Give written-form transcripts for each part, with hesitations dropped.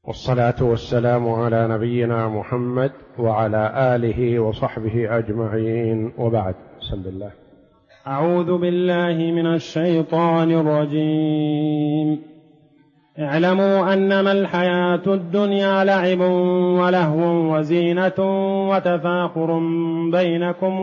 والصلاة والسلام على نبينا محمد وعلى آله وصحبه أجمعين، وبعد. بسم الله. أعوذ بالله من الشيطان الرجيم. اعلموا أنما الحياة الدنيا لعب ولهو وزينة وتفاخر بينكم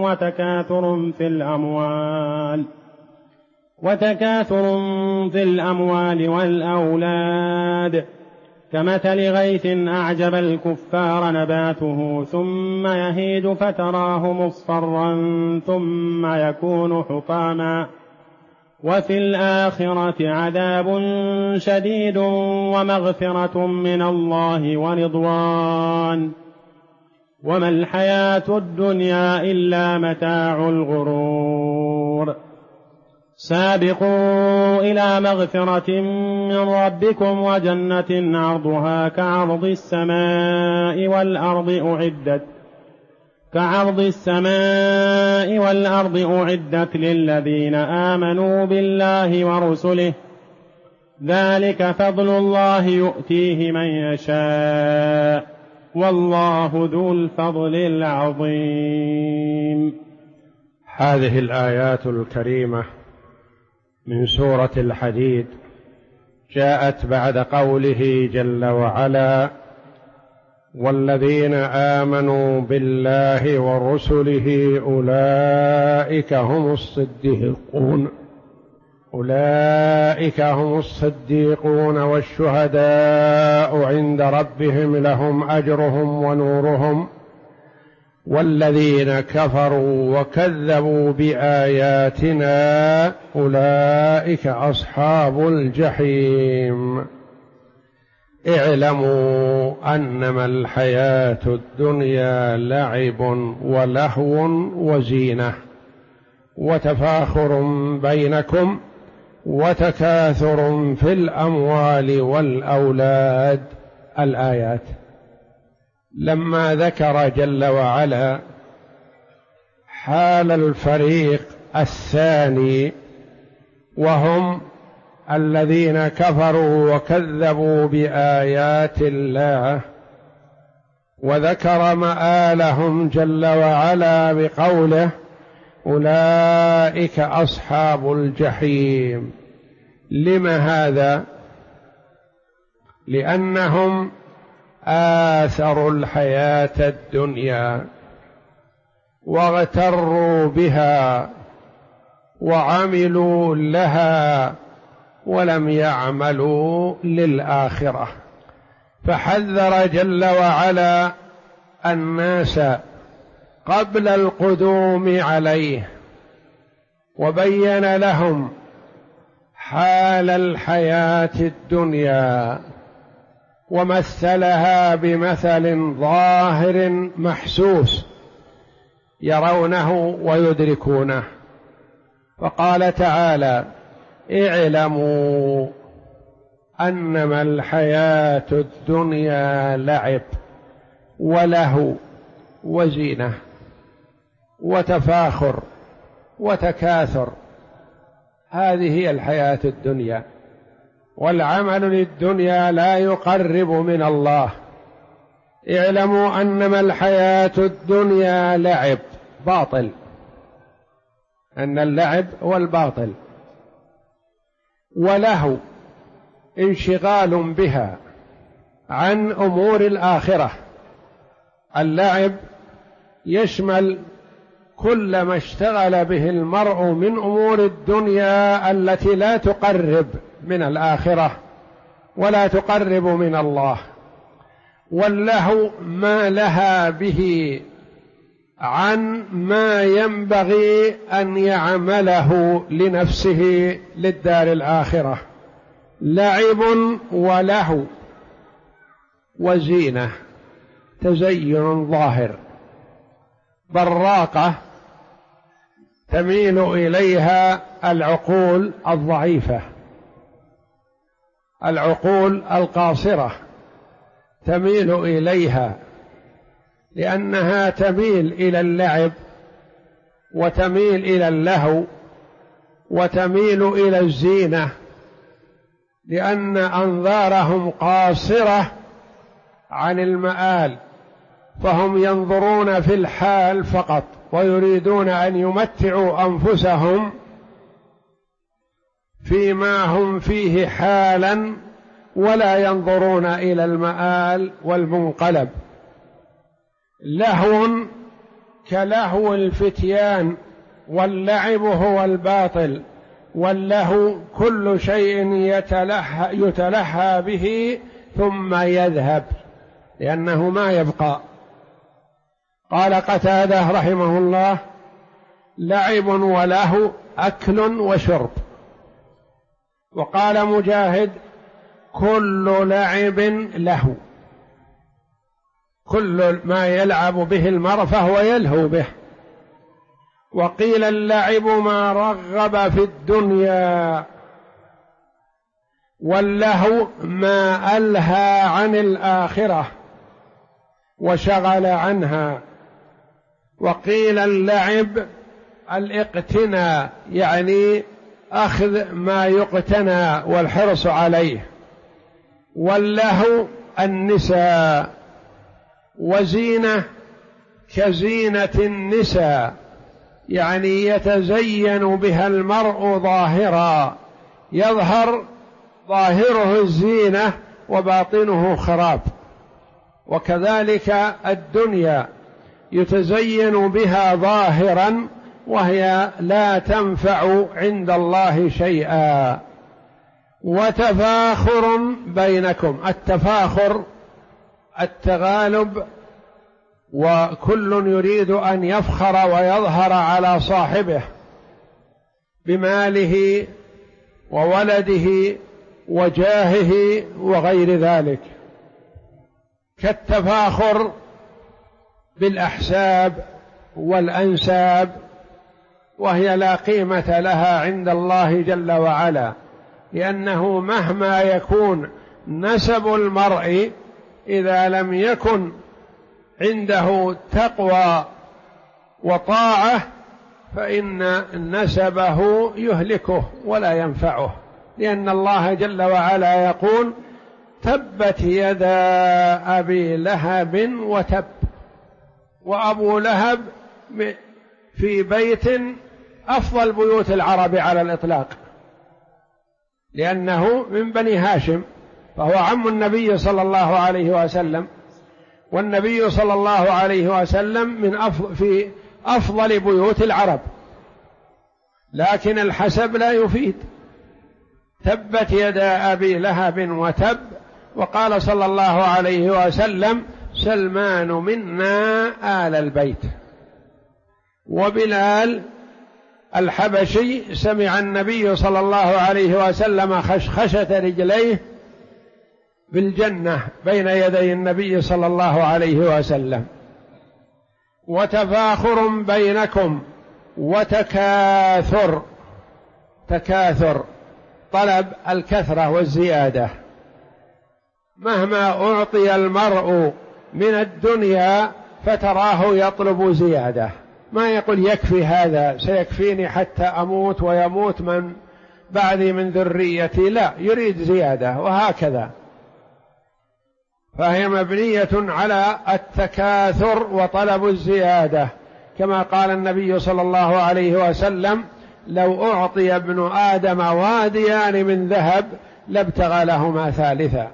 وتكاثر في الأموال والأولاد كمثل غيث أعجب الكفار نباته ثم يهيج فتراه مصفرا ثم يكون حطاما وفي الآخرة عذاب شديد ومغفرة من الله ورضوان وما الحياة الدنيا إلا متاع الغرور. سابقوا إلى مغفرة من ربكم وجنة عرضها كعرض السماء والأرض أعدت للذين آمنوا بالله ورسله ذلك فضل الله يؤتيه من يشاء والله ذو الفضل العظيم. هذه الآيات الكريمة من سورة الحديد جاءت بعد قوله جل وعلا: والذين آمنوا بالله ورسله أولئك هم الصديقون والشهداء عند ربهم لهم أجرهم ونورهم والذين كفروا وكذبوا بآياتنا أولئك أصحاب الجحيم. اعلموا أنما الحياة الدنيا لعب ولهو وزينة وتفاخر بينكم وتكاثر في الأموال والأولاد. الآيات. لما ذكر جل وعلا حال الفريق الثاني وهم الذين كفروا وكذبوا بآيات الله، وذكر مآلهم جل وعلا بقوله: أولئك أصحاب الجحيم. لم هذا؟ لأنهم آثروا الحياة الدنيا واغتروا بها وعملوا لها ولم يعملوا للآخرة، فحذر جل وعلا الناس قبل القدوم عليه وبين لهم حال الحياة الدنيا ومثلها بمثل ظاهر محسوس يرونه ويدركونه، فقال تعالى: اعلموا أنما الحياة الدنيا لعب ولهو وزينة وتفاخر وتكاثر. هذه هي الحياة الدنيا، والعمل للدنيا لا يقرب من الله. اعلموا أنما الحياة الدنيا لعب، باطل، أن اللعب هو الباطل، ولهو انشغال بها عن أمور الآخرة. اللعب يشمل كل ما اشتغل به المرء من أمور الدنيا التي لا تقرب من الآخرة ولا تقرب من الله، واللهو ما لها به عن ما ينبغي أن يعمله لنفسه للدار الآخرة. لعب ولهو وزينة، تزين ظاهر، براقة تميل إليها العقول الضعيفة، العقول القاصرة تميل إليها، لأنها تميل إلى اللعب وتميل إلى اللهو وتميل إلى الزينة، لأن أنظارهم قاصرة عن المآل، فهم ينظرون في الحال فقط ويريدون أن يمتعوا أنفسهم فيما هم فيه حالا، ولا ينظرون إلى المآل والمنقلب. لهو كلهو الفتيان، واللعب هو الباطل، واللهو كل شيء يتلهى به ثم يذهب لأنه ما يبقى. قال قتادة رحمه الله: لعب ولهو أكل وشرب. وقال مجاهد: كل لعب لهو، كل ما يلعب به المرء فهو يلهو به. وقيل اللعب ما رغب في الدنيا، واللهو ما ألهى عن الآخرة وشغل عنها. وقيل اللعب الاقتناء، يعني أخذ ما يقتنى والحرص عليه. واللهو النساء، وزينة كزينة النساء، يعني يتزين بها المرء ظاهرا، يظهر ظاهره الزينة وباطنه خراب. وكذلك الدنيا يتزين بها ظاهرا وهي لا تنفع عند الله شيئا. وتفاخر بينكم، التفاخر التغالب، وكل يريد أن يفخر ويظهر على صاحبه بماله وولده وجاهه وغير ذلك، كالتفاخر بالأحساب والأنساب، وهي لا قيمة لها عند الله جل وعلا، لأنه مهما يكون نسب المرء إذا لم يكن عنده تقوى وطاعة فإن نسبه يهلكه ولا ينفعه، لأن الله جل وعلا يقول: تبت يدا أبي لهب وتب. وأبو لهب في بيت أفضل بيوت العرب على الإطلاق، لأنه من بني هاشم، فهو عم النبي صلى الله عليه وسلم، والنبي صلى الله عليه وسلم في أفضل بيوت العرب، لكن الحسب لا يفيد. تبت يدا أبي لهب وتب. وقال صلى الله عليه وسلم: سلمان منا آل البيت. وبلال الحبشي سمع النبي صلى الله عليه وسلم خشخشة رجليه بالجنة بين يدي النبي صلى الله عليه وسلم. وتفاخر بينكم، وتكاثر، تكاثر طلب الكثرة والزيادة، مهما أعطي المرء من الدنيا فتراه يطلب زيادة، ما يقول يكفي هذا سيكفيني حتى أموت ويموت من بعدي من ذريتي، لا، يريد زيادة، وهكذا. فهي مبنية على التكاثر وطلب الزيادة، كما قال النبي صلى الله عليه وسلم: لو أعطي ابن آدم واديان من ذهب لابتغى لهما ثالثا.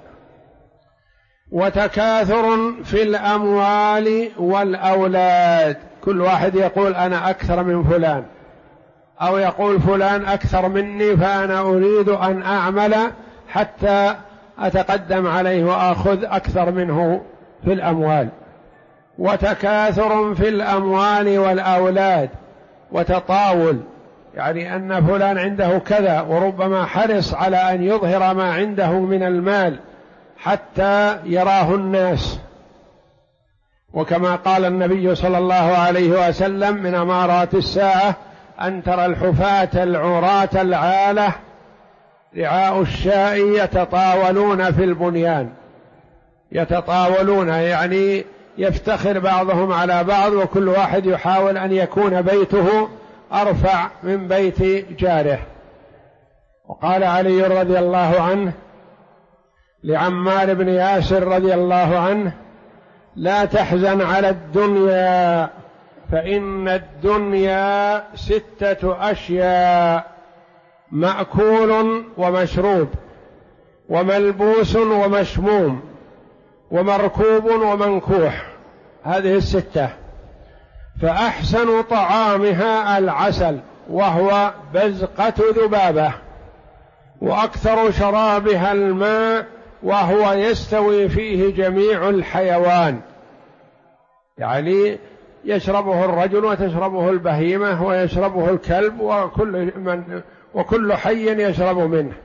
وتكاثر في الأموال والأولاد، كل واحد يقول أنا أكثر من فلان، أو يقول فلان أكثر مني فأنا أريد أن أعمل حتى أتقدم عليه وأخذ أكثر منه في الأموال. وتكاثر في الأموال والأولاد، وتطاول، يعني أن فلان عنده كذا، وربما حرص على أن يظهر ما عنده من المال حتى يراه الناس. وكما قال النبي صلى الله عليه وسلم: من أمارات الساعة أن ترى الحفاة العراة العالة رعاء الشاء يتطاولون في البنيان. يتطاولون يعني يفتخر بعضهم على بعض، وكل واحد يحاول أن يكون بيته أرفع من بيت جاره. وقال علي رضي الله عنه: لعمار بن ياسر رضي الله عنه: لا تحزن على الدنيا فإن الدنيا 6 أشياء: مأكول ومشروب، وملبوس ومشموم، ومركوب ومنكوح. هذه 6. فأحسن طعامها العسل وهو بزقة ذبابة، وأكثر شرابها الماء وهو يستوي فيه جميع الحيوان، يعني يشربه الرجل وتشربه البهيمة ويشربه الكلب وكل حي يشرب منه.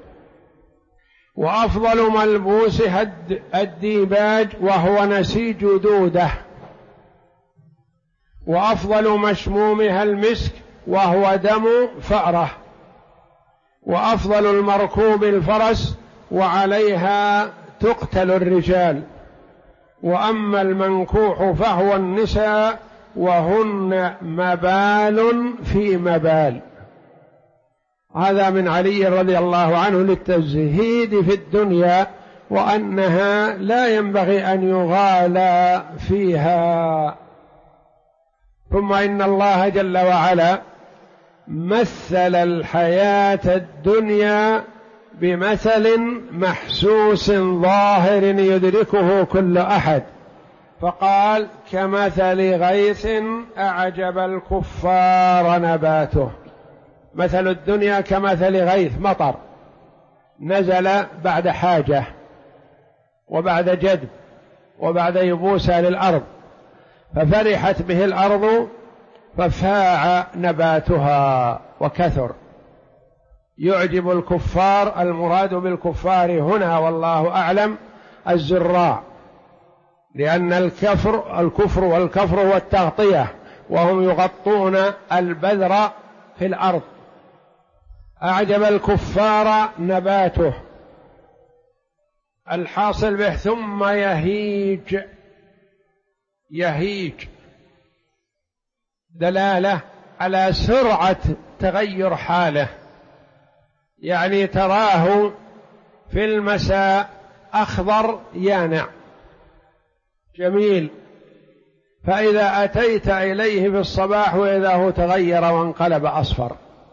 وأفضل ملبوسها الديباج وهو نسيج دودة. وأفضل مشمومها المسك وهو دم فأرة. وأفضل المركوب الفرس وعليها تقتل الرجال. وأما المنكوح فهو النساء وهن مبال في مبال. هذا من علي رضي الله عنه للتزهيد في الدنيا، وأنها لا ينبغي أن يغالى فيها. ثم إن الله جل وعلا مثل الحياة الدنيا بمثل محسوس ظاهر يدركه كل أحد، فقال: كمثل غيث أعجب الكفار نباته. مثل الدنيا كمثل غيث، مطر نزل بعد حاجة وبعد جدب وبعد يبوسة للأرض، ففرحت به الأرض ففاع نباتها وكثر. يعجب الكفار، المراد بالكفار هنا والله أعلم الزراع، لأن الكفر والكفر هو التغطية، وهم يغطون البذر في الأرض. أعجب الكفار نباته. الحاصل به ثم يهيج دلالة على سرعة تغير حاله، يعني تراه في المساء أخضر يانع جميل، فإذا أتيت إليه في الصباح وإذا هو تغير وانقلب أصفر،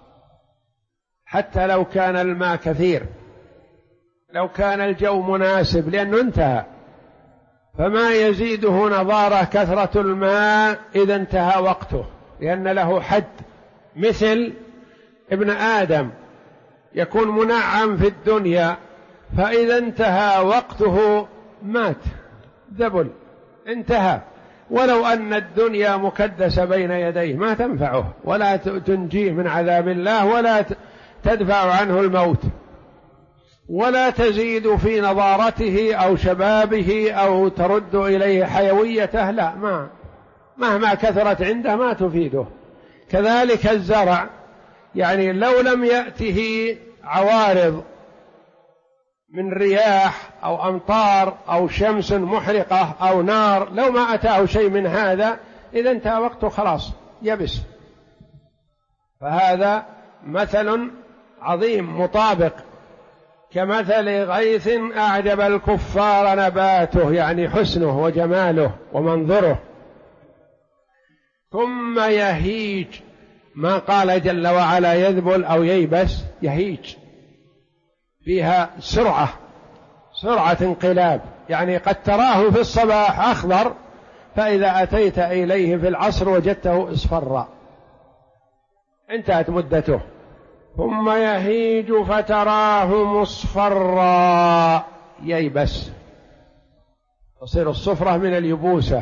حتى لو كان الماء كثير، لو كان الجو مناسب، لأنه انتهى. فما يزيده نضارة كثرة الماء إذا انتهى وقته، لأن له حد. مثل ابن آدم يكون منعم في الدنيا، فإذا انتهى وقته مات، ذبل، انتهى. ولو أن الدنيا مكدسة بين يديه ما تنفعه ولا تنجيه من عذاب الله ولا تدفع عنه الموت، ولا تزيد في نضارته أو شبابه أو ترد إليه حيويته، لا، مهما كثرت عنده ما تفيده. كذلك الزرع، يعني لو لم يأته عوارض من رياح أو أمطار أو شمس محرقة أو نار، لو ما أتاه شيء من هذا إذا انتهى وقته خلاص يبس. فهذا مثل عظيم مطابق: كمثل غيث أعجب الكفار نباته، يعني حسنه وجماله ومنظره. ثم يهيج، ما قال جل وعلا يذبل أو ييبس، يهيج، فيها سرعة انقلاب، يعني قد تراه في الصباح أخضر، فإذا أتيت إليه في العصر وجدته اصفر، انتهت مدته. ثم يهيج فتراه مصفرا، ييبس، تصير الصفرة من اليبوسة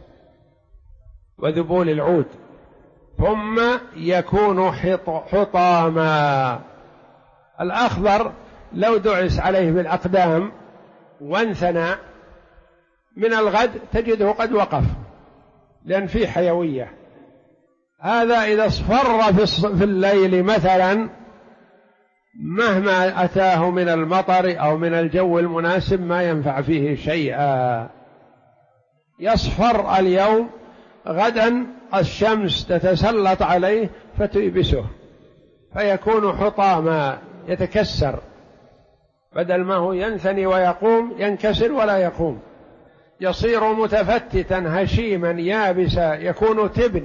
وذبول العود. ثم يكون حطاما. الأخضر لو دعس عليه بالأقدام وانثنى من الغد تجده قد وقف، لأن فيه حيوية. هذا إذا اصفر في الليل مثلا، مهما أتاه من المطر أو من الجو المناسب ما ينفع فيه شيئا. يصفر اليوم، غدا الشمس تتسلط عليه فتيبسه، فيكون حطاما، يتكسر. بدل ما هو ينثني ويقوم ينكسر ولا يقوم، يصير متفتتا هشيما يابسا، يكون تبن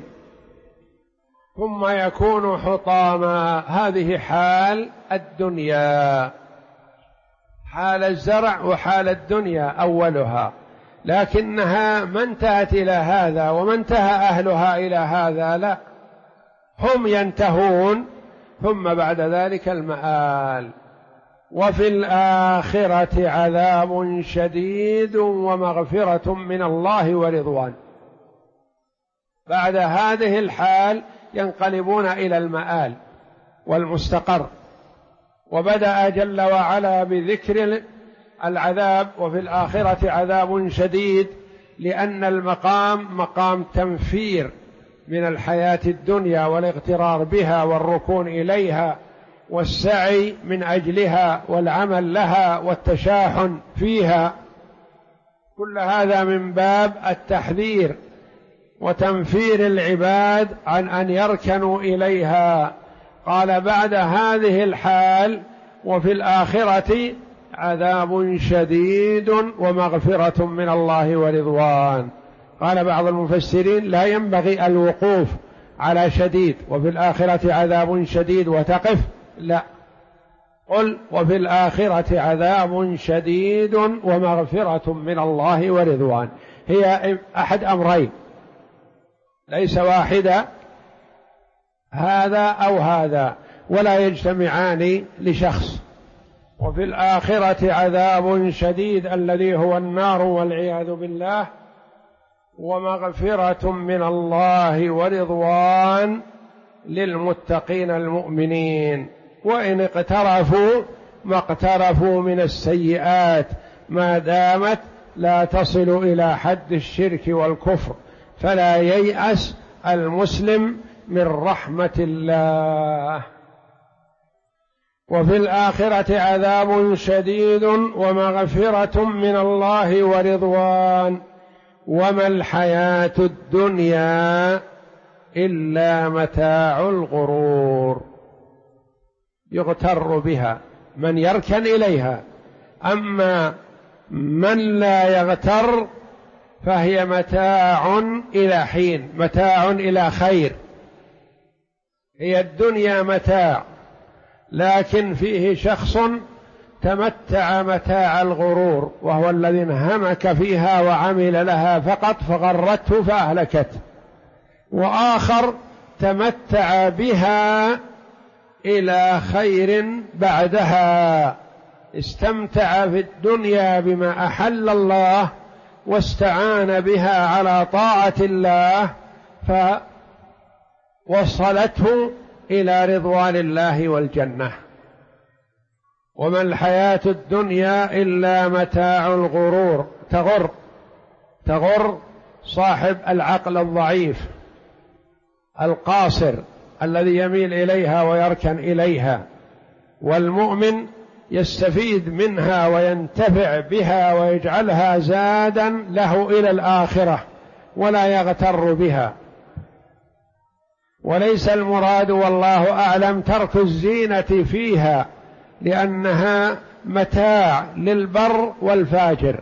ثم يكون حطاما. هذه حال الدنيا، حال الزرع وحال الدنيا أولها، لكنها ما انتهت إلى هذا وما انتهى أهلها إلى هذا، لا، هم ينتهون ثم بعد ذلك المآل. وفي الآخرة عذاب شديد ومغفرة من الله ورضوان. بعد هذه الحال ينقلبون إلى المآل والمستقر. وبدأ جل وعلا بذكر العذاب وفي الآخرة عذاب شديد، لأن المقام مقام تنفير من الحياة الدنيا والاغترار بها والركون إليها والسعي من أجلها والعمل لها والتشاحن فيها، كل هذا من باب التحذير وتنفير العباد عن أن يركنوا إليها. قال بعد هذه الحال وفي الآخرة عذاب شديد ومغفرة من الله ورضوان. قال بعض المفسرين لا ينبغي الوقوف على شديد وفي الآخرة عذاب شديد وتقف، لا، قل وفي الآخرة عذاب شديد ومغفرة من الله ورضوان. هي أحد أمرين ليس واحدة، هذا أو هذا، ولا يجتمعان لشخص. وفي الآخرة عذاب شديد الذي هو النار والعياذ بالله، ومغفرة من الله ورضوان للمتقين المؤمنين، وإن اقترفوا ما اقترفوا من السيئات ما دامت لا تصل إلى حد الشرك والكفر، فلا ييأس المسلم من رحمة الله. وفي الآخرة عذاب شديد ومغفرة من الله ورضوان، وما الحياة الدنيا إلا متاع الغرور. يغتر بها من يركن إليها، أما من لا يغتر فهي متاع إلى حين، متاع إلى خير. هي الدنيا متاع، لكن فيه شخص تمتع متاع الغرور، وهو الذي انهمك فيها وعمل لها فقط فغرته فأهلكته، وآخر تمتع بها إلى خير بعدها، استمتع في الدنيا بما أحل الله واستعان بها على طاعة الله فوصلته إلى رضوان الله والجنة. وما الحياة الدنيا إلا متاع الغرور. تغر صاحب العقل الضعيف القاصر الذي يميل إليها ويركن إليها، والمؤمن يستفيد منها وينتفع بها ويجعلها زادا له إلى الآخرة ولا يغتر بها. وليس المراد والله أعلم ترك الزينة فيها، لأنها متاع للبر والفاجر.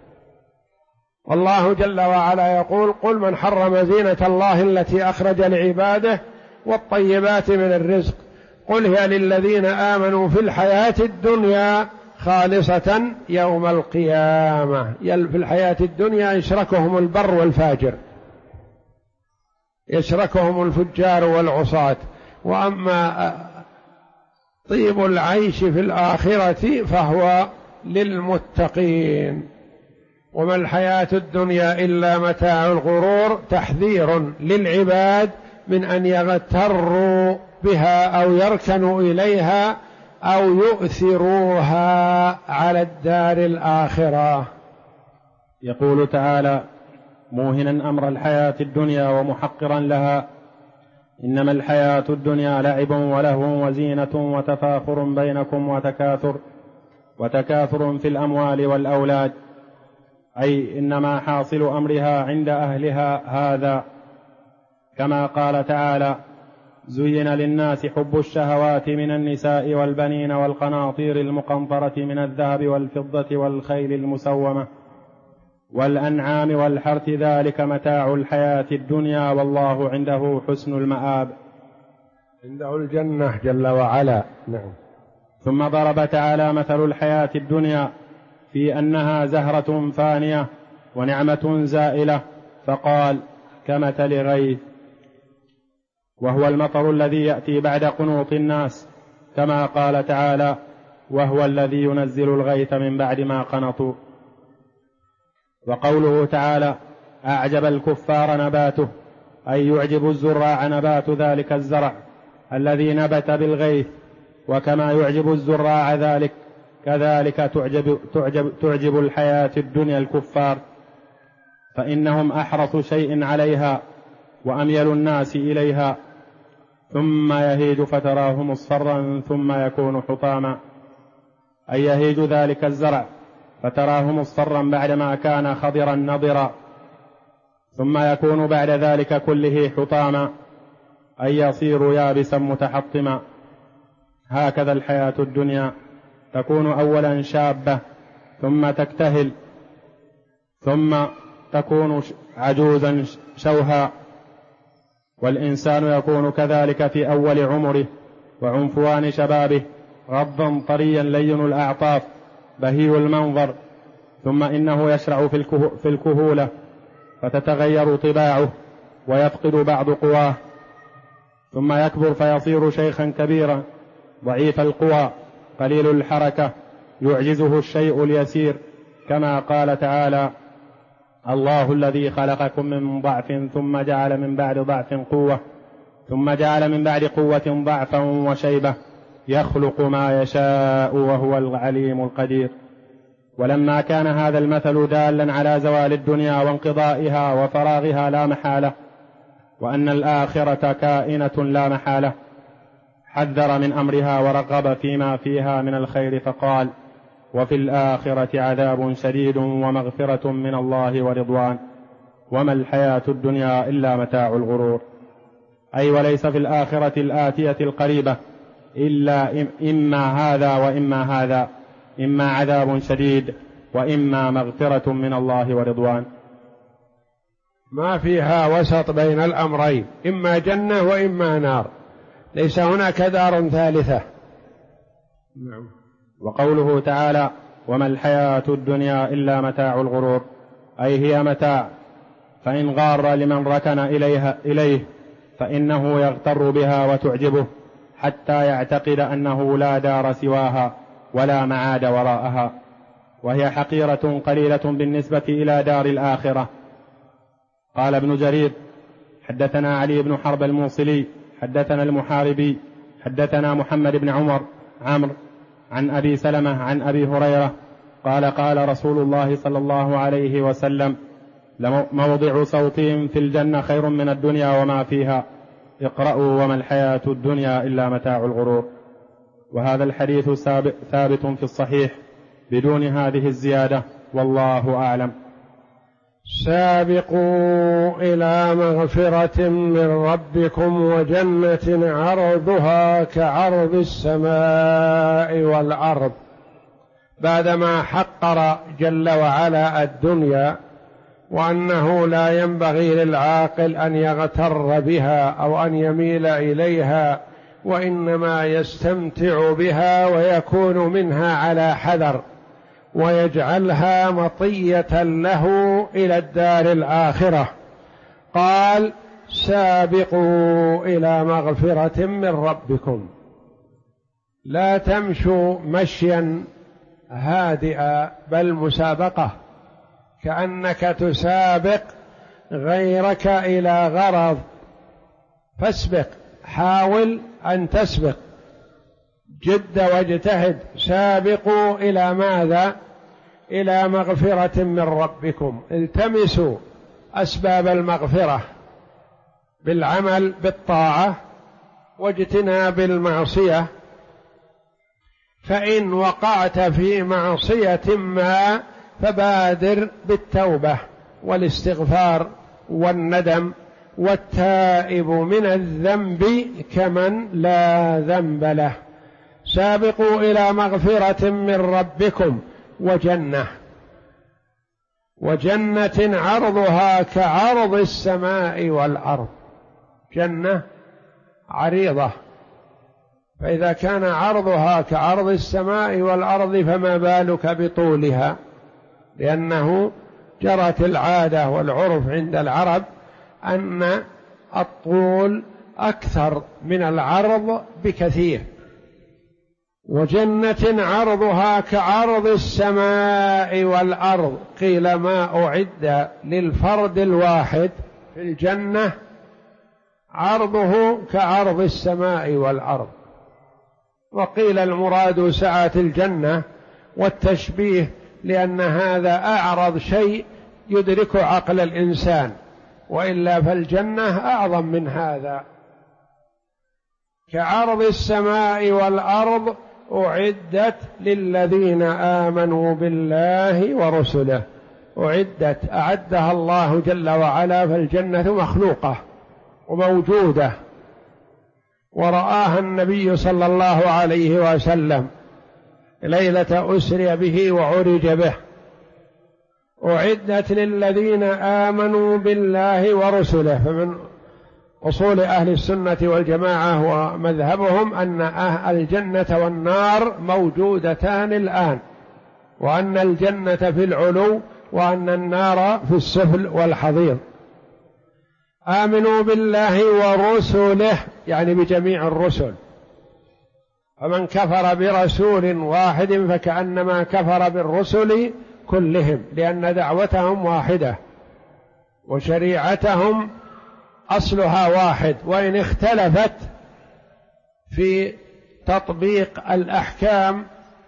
والله جل وعلا يقول قل من حرم زينة الله التي أخرج لعباده والطيبات من الرزق قل هي للذين آمنوا في الحياة الدنيا خالصة يوم القيامة. في الحياة الدنيا يشركهم البر والفاجر، يشركهم الفجار والعصاة، وأما طيب العيش في الآخرة فهو للمتقين. وما الحياة الدنيا إلا متاع الغرور، تحذير للعباد من أن يغتروا بها أو يركنوا إليها أو يؤثروها على الدار الآخرة. يقول تعالى موهنا أمر الحياة الدنيا ومحقرا لها: إنما الحياة الدنيا لعب ولهو وزينة وتفاخر بينكم وتكاثر في الأموال والأولاد، أي إنما حاصل أمرها عند أهلها هذا، كما قال تعالى: زين للناس حب الشهوات من النساء والبنين والقناطير المقنطرة من الذهب والفضة والخيل المسومة والأنعام والحرث ذلك متاع الحياة الدنيا والله عنده حسن المآب. عنده الجنة جل وعلا. نعم. ثم ضرب تعالى مثل الحياة الدنيا في أنها زهرة فانية ونعمة زائلة، فقال كمثل غيث، وهو المطر الذي يأتي بعد قنوط الناس، كما قال تعالى وهو الذي ينزل الغيث من بعد ما قنطوا. وقوله تعالى أعجب الكفار نباته، أي يعجب الزراع نبات ذلك الزرع الذي نبت بالغيث، وكما يعجب الزراع ذلك كذلك تعجب الحياة الدنيا الكفار، فإنهم أحرص شيء عليها وأميل الناس إليها، ثم يهيج فتراه مصفرا ثم يكون حطاما، أي يهيج ذلك الزرع فتراه مصفرا بعدما كان خضرا نضرا، ثم يكون بعد ذلك كله حطاما، أي يصير يابسا متحطما. هكذا الحياة الدنيا تكون أولا شابة ثم تكتهل ثم تكون عجوزا شوها، والإنسان يكون كذلك في أول عمره وعنفوان شبابه غضا طريا لين الأعطاف بهي المنظر، ثم إنه يشرع في الكهولة فتتغير طباعه ويفقد بعض قواه، ثم يكبر فيصير شيخا كبيرا ضعيف القوى قليل الحركة يعجزه الشيء اليسير، كما قال تعالى الله الذي خلقكم من ضعف ثم جعل من بعد ضعف قوة ثم جعل من بعد قوة ضعفا وشيبة يخلق ما يشاء وهو العليم القدير. ولما كان هذا المثل دالا على زوال الدنيا وانقضائها وفراغها لا محالة، وأن الآخرة كائنة لا محالة، حذر من أمرها ورغب فيما فيها من الخير، فقال وفي الآخرة عذاب شديد ومغفرة من الله ورضوان وما الحياة الدنيا إلا متاع الغرور. أي وليس في الآخرة الآتية القريبة إلا إما هذا وإما هذا، إما عذاب شديد وإما مغفرة من الله ورضوان، ما فيها وسط بين الأمرين، إما جنة وإما نار، ليس هناك دار ثالثة. نعم. وقوله تعالى وما الحياة الدنيا إلا متاع الغرور، أي هي متاع، فإن غار لمن ركن إليه فإنه يغتر بها وتعجبه حتى يعتقد أنه لا دار سواها ولا معاد وراءها، وهي حقيرة قليلة بالنسبة إلى دار الآخرة. قال ابن جرير حدثنا علي بن حرب الموصلي حدثنا المحاربي حدثنا محمد بن عمرو عن أبي سلمة عن أبي هريرة قال قال رسول الله صلى الله عليه وسلم لموضع صوتهم في الجنة خير من الدنيا وما فيها، اقرأوا وما الحياة الدنيا إلا متاع الغرور. وهذا الحديث ثابت في الصحيح بدون هذه الزيادة، والله أعلم. سابقوا إلى مغفرة من ربكم وجنة عرضها كعرض السماء والأرض، بعدما حقر جل وعلا الدنيا وأنه لا ينبغي للعاقل أن يغتر بها أو أن يميل إليها، وإنما يستمتع بها ويكون منها على حذر ويجعلها مطية له إلى الدار الآخرة. قال سابقوا إلى مغفرة من ربكم، لا تمشوا مشيا هادئا بل مسابقة، كأنك تسابق غيرك إلى غرض، فاسبق، حاول أن تسبق، جد واجتهد. سابقوا إلى ماذا؟ إلى مغفرة من ربكم، التمسوا أسباب المغفرة بالعمل بالطاعة واجتناب المعصية، فإن وقعت في معصية ما فبادر بالتوبة والاستغفار والندم والتائب من الذنب كمن لا ذنب له. سابقوا إلى مغفرة من ربكم وجنة عرضها كعرض السماء والأرض. جنة عريضة، فإذا كان عرضها كعرض السماء والأرض فما بالك بطولها، لأنه جرت العادة والعرف عند العرب أن الطول أكثر من العرض بكثير. وجنة عرضها كعرض السماء والأرض، قيل ما أعد للفرد الواحد في الجنة عرضه كعرض السماء والأرض، وقيل المراد سعة الجنة، والتشبيه لأن هذا أعرض شيء يدرك عقل الإنسان، وإلا فالجنة أعظم من هذا. كعرض السماء والأرض أعدت للذين آمنوا بالله ورسله. أعدها الله جل وعلا، فالجنة مخلوقة وموجودة، ورآها النبي صلى الله عليه وسلم ليلة أسري به وعرج به. أعدت للذين آمنوا بالله ورسله. فمن أصول أهل السنة والجماعة ومذهبهم أن الجنة والنار موجودتان الآن، وأن الجنة في العلو وأن النار في السفل والحضيض. آمنوا بالله ورسله يعني بجميع الرسل، فمن كفر برسول واحد فكأنما كفر بالرسل كلهم، لأن دعوتهم واحدة وشريعتهم أصلها واحد، وإن اختلفت في تطبيق الأحكام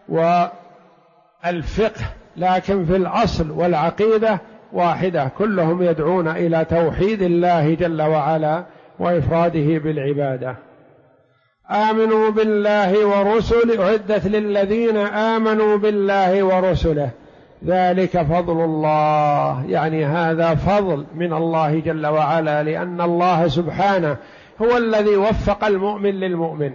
والفقه لكن في الأصل والعقيدة واحدة، كلهم يدعون إلى توحيد الله جل وعلا وإفراده بالعبادة. آمنوا بالله ورسله، أعدت للذين آمنوا بالله ورسله، ذلك فضل الله، يعني هذا فضل من الله جل وعلا، لأن الله سبحانه هو الذي وفق المؤمن للمؤمن،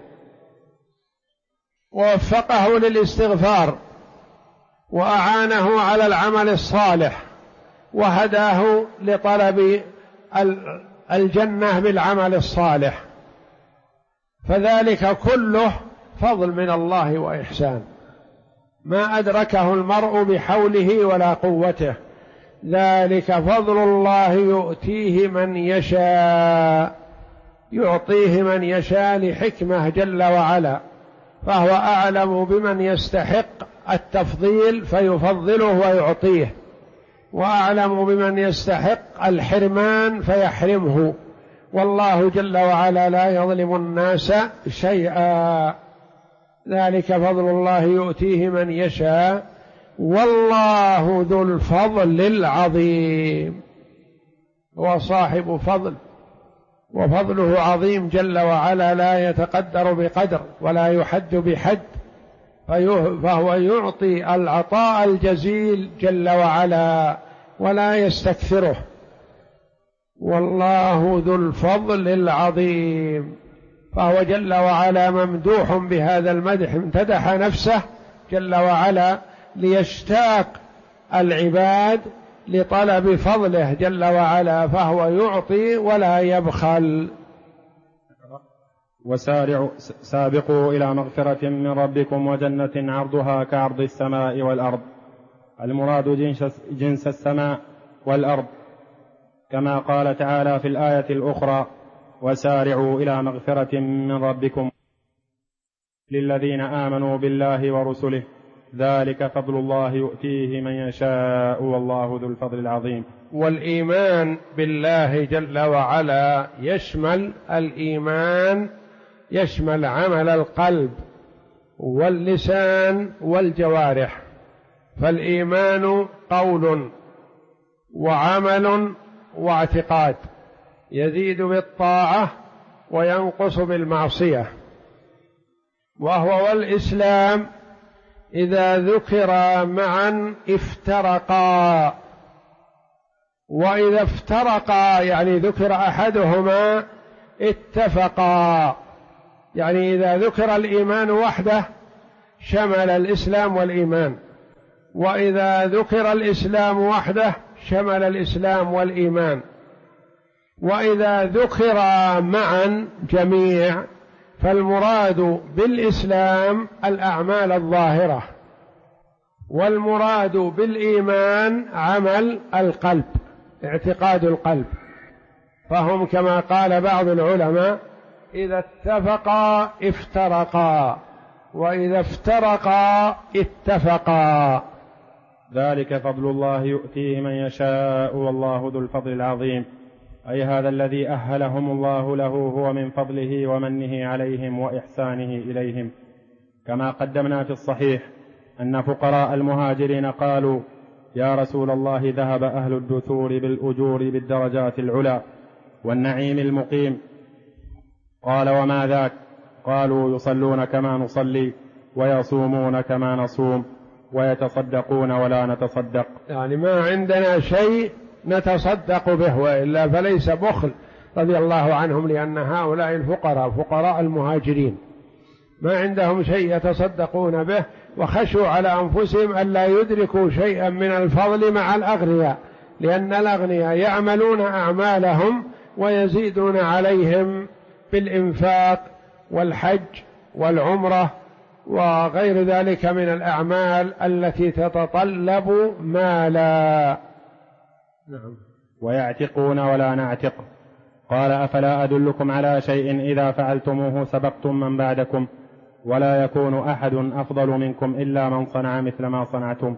ووفقه للاستغفار، وأعانه على العمل الصالح، وهداه لطلب الجنة بالعمل الصالح، فذلك كله فضل من الله وإحسان ما أدركه المرء بحوله ولا قوته. ذلك فضل الله يؤتيه من يشاء، يعطيه من يشاء لحكمة جل وعلا، فهو أعلم بمن يستحق التفضيل فيفضله ويعطيه، وأعلم بمن يستحق الحرمان فيحرمه، والله جل وعلا لا يظلم الناس شيئا. ذلك فضل الله يؤتيه من يشاء والله ذو الفضل العظيم. هو صاحب فضل، وفضله عظيم جل وعلا، لا يتقدر بقدر ولا يحد بحد، فهو يعطي العطاء الجزيل جل وعلا ولا يستكثره، والله ذو الفضل العظيم. فهو جل وعلا ممدوح بهذا المدح، امتدح نفسه جل وعلا ليشتاق العباد لطلب فضله جل وعلا، فهو يعطي ولا يبخل. سابقوا إلى مغفرة من ربكم وجنة عرضها كعرض السماء والأرض، المراد جنس السماء والأرض، كما قال تعالى في الآية الأخرى: وسارعوا إلى مغفرة من ربكم للذين آمنوا بالله ورسله، ذلك فضل الله يؤتيه من يشاء والله ذو الفضل العظيم. والإيمان بالله جل وعلا يشمل عمل القلب واللسان والجوارح، فالإيمان قول وعمل واعتقاد، يزيد بالطاعة وينقص بالمعصية. وهو والإسلام إذا ذكر معا افترقا، وإذا افترقا يعني ذكر أحدهما اتفقا، يعني إذا ذكر الإيمان وحده شمل الإسلام والإيمان، وإذا ذكر الإسلام وحده شمل الإسلام والإيمان، وإذا ذكر معا جميع فالمراد بالإسلام الأعمال الظاهرة، والمراد بالإيمان عمل القلب، اعتقاد القلب. فهم كما قال بعض العلماء إذا اتفقا افترقا، وإذا افترقا اتفقا. ذلك فضل الله يؤتيه من يشاء والله ذو الفضل العظيم، أي هذا الذي أهلهم الله له هو من فضله ومنه عليهم وإحسانه إليهم. كما قدمنا في الصحيح أن فقراء المهاجرين قالوا: يا رسول الله، ذهب أهل الدثور بالأجور بالدرجات العلى والنعيم المقيم. قال: وما ذاك؟ قالوا: يصلون كما نصلي، ويصومون كما نصوم، ويتصدقون ولا نتصدق. يعني ما عندنا شيء نتصدق به، وإلا فليس بخل رضي الله عنهم، لأن هؤلاء الفقراء فقراء المهاجرين ما عندهم شيء يتصدقون به، وخشوا على أنفسهم ألا يدركوا شيئا من الفضل مع الأغنياء، لأن الأغنياء يعملون أعمالهم ويزيدون عليهم بالإنفاق والحج والعمرة وغير ذلك من الأعمال التي تتطلب مالا. نعم. ويعتقون ولا نعتق. قال: أفلا أدلكم على شيء إذا فعلتموه سبقتم من بعدكم، ولا يكون أحد أفضل منكم إلا من صنع مثل ما صنعتم،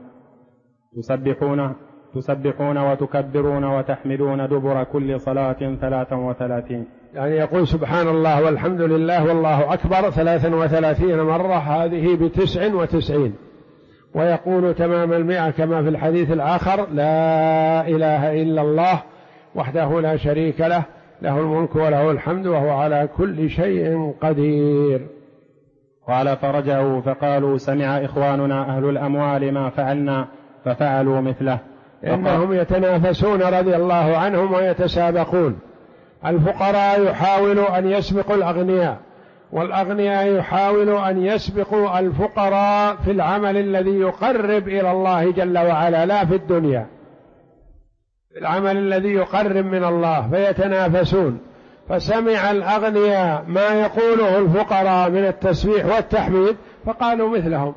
تسبحون وتكبرون وتحمدون دبر كل صلاة 33. يعني يقول سبحان الله والحمد لله والله أكبر 33 مرة، هذه ب99، ويقول تمام 100 كما في الحديث الآخر: لا إله إلا الله وحده لا شريك له، له الملك وله الحمد وهو على كل شيء قدير. قال: فرجعوا فقالوا: سمع إخواننا أهل الأموال ما فعلنا ففعلوا مثله. إنهم يتنافسون رضي الله عنهم ويتسابقون. الفقراء يحاولوا أن يسبقوا الأغنياء، والأغنياء يحاولوا أن يسبقوا الفقراء في العمل الذي يقرب إلى الله جل وعلا، لا في الدنيا، العمل الذي يقرب من الله، فيتنافسون. فسمع الأغنياء ما يقوله الفقراء من التسبيح والتحميد فقالوا مثلهم،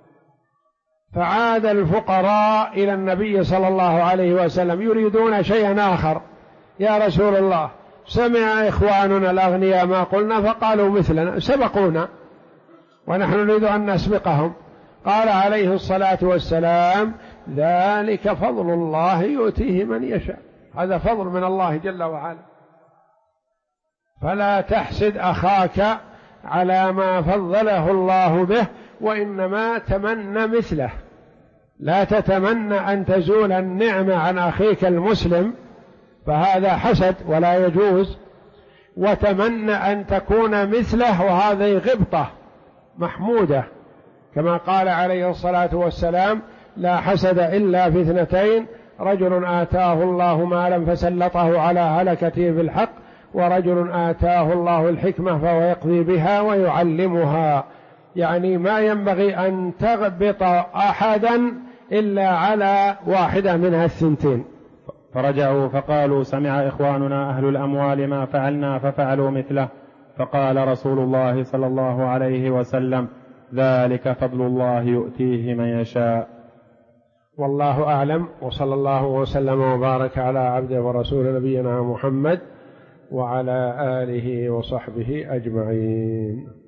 فعاد الفقراء إلى النبي صلى الله عليه وسلم يريدون شيئا آخر: يا رسول الله، سمع إخواننا الأغنياء ما قلنا فقالوا مثلنا، سبقونا ونحن نريد أن نسبقهم. قال عليه الصلاة والسلام: ذلك فضل الله يؤتيه من يشاء، هذا فضل من الله جل وعلا، فلا تحسد أخاك على ما فضله الله به، وإنما تمنى مثله. لا تتمنى أن تزول النعمة عن أخيك المسلم، فهذا حسد ولا يجوز، وتمنى أن تكون مثله، وهذه غبطة محمودة، كما قال عليه الصلاة والسلام: لا حسد إلا في 2: رجل آتاه الله مالا فسلطه على هلكته في الحق، ورجل آتاه الله الحكمة فهو يقضي بها ويعلمها. يعني ما ينبغي أن تغبط أحدا إلا على واحدة منها الثنتين. فرجعوا فقالوا: سمع إخواننا أهل الأموال ما فعلنا ففعلوا مثله. فقال رسول الله صلى الله عليه وسلم: ذلك فضل الله يؤتيه من يشاء. والله أعلم، وصلى الله وسلم وبارك على عبده ورسول نبينا محمد وعلى آله وصحبه أجمعين.